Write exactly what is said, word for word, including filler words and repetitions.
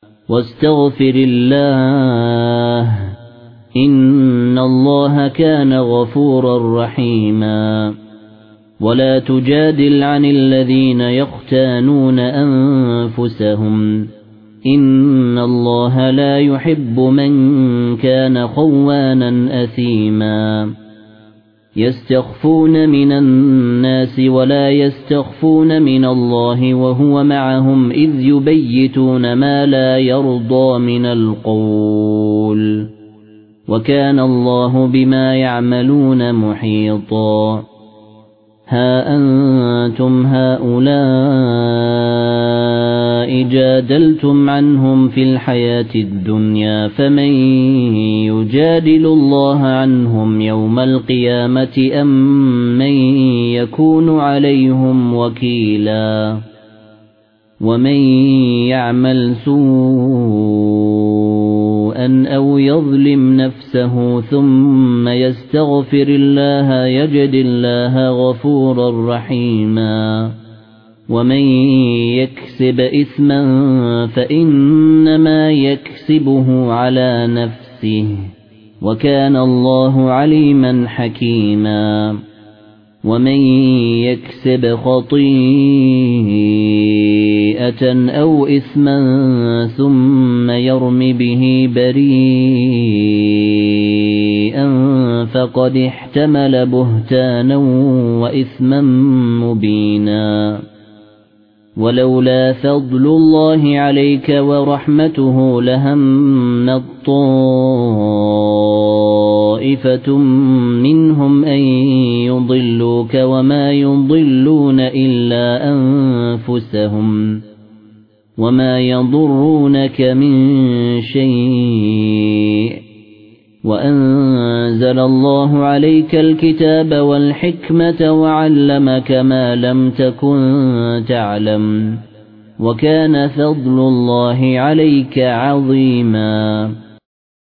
واستغفر الله إن الله كان غفورا رحيما ولا تجادل عن الذين يختانون أنفسهم إن الله لا يحب من كان خوانا أثيما يستخفون من الناس ولا يستخفون من الله وهو معهم إذ يبيتون ما لا يرضى من القول وكان الله بما يعملون محيطا ها أنتم هؤلاء جادلتم عنهم في الحياة الدنيا فمن يجادل الله عنهم يوم القيامة أم من يكون عليهم وكيلا ومن يعمل سوءا أو يظلم نفسه ثم يستغفر الله يجد الله غفورا رحيما ومن يكسب إثما فإنما يكسبه على نفسه وكان الله عليما حكيما ومن يكسب خطيئة أو إثما ثم يرم به بريئا فقد احتمل بهتانا وإثما مبينا ولولا فضل الله عليك ورحمته لهمت طائفة منهم أن يضلوك وما يضلون إلا أنفسهم وما يضرونك من شيء وأنزل الله عليك الكتاب والحكمة وعلمك ما لم تكن تعلم وكان فضل الله عليك عظيما